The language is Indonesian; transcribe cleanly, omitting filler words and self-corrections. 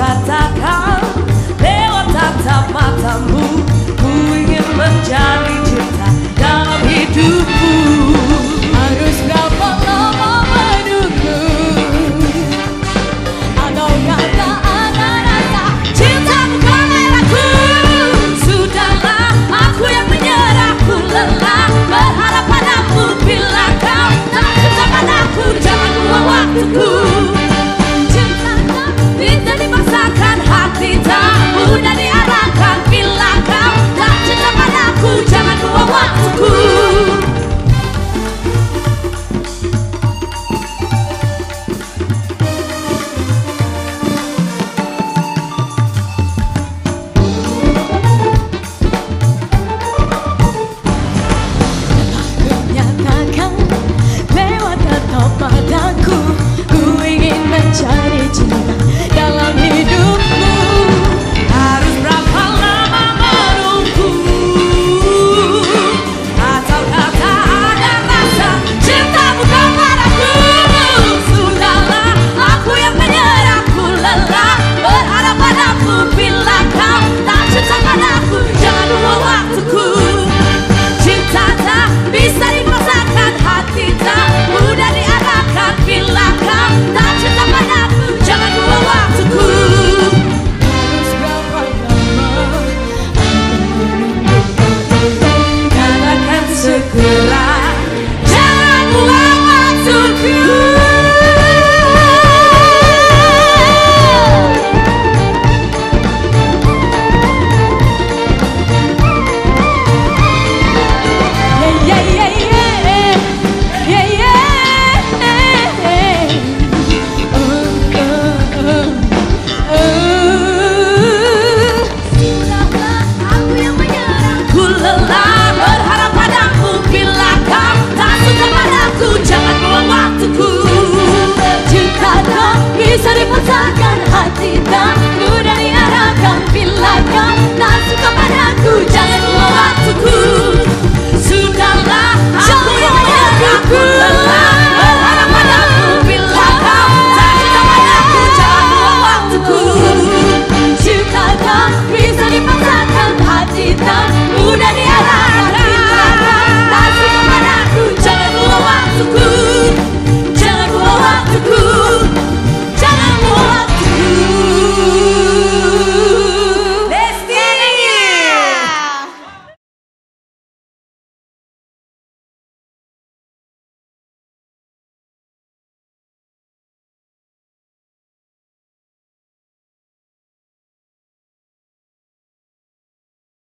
katakan lewat tatap matamu, ku ingin menjadi cinta dalam hidupmu. Harus berapa lama menunggu, atau kata ada rasa cinta bukan aku. Sudahlah, aku yang menyerah, ku lelah berharap padamu. Bila kau tak cinta padaku, jangan buang waktuku. Cinta tak bisa dipaksakan, hati tak mudah diarahkan. Bila kau tak cinta padaku, jangan buang waktuku. Nyatakan lewat tatap mataku, ku ingin mencari cinta dalam hidupmu. Harus berapa lama menunggu, atau kata ada rasa cinta bukan padaku. Sudahlah, aku yang menyerah, ku lelah berharap padamu. Bila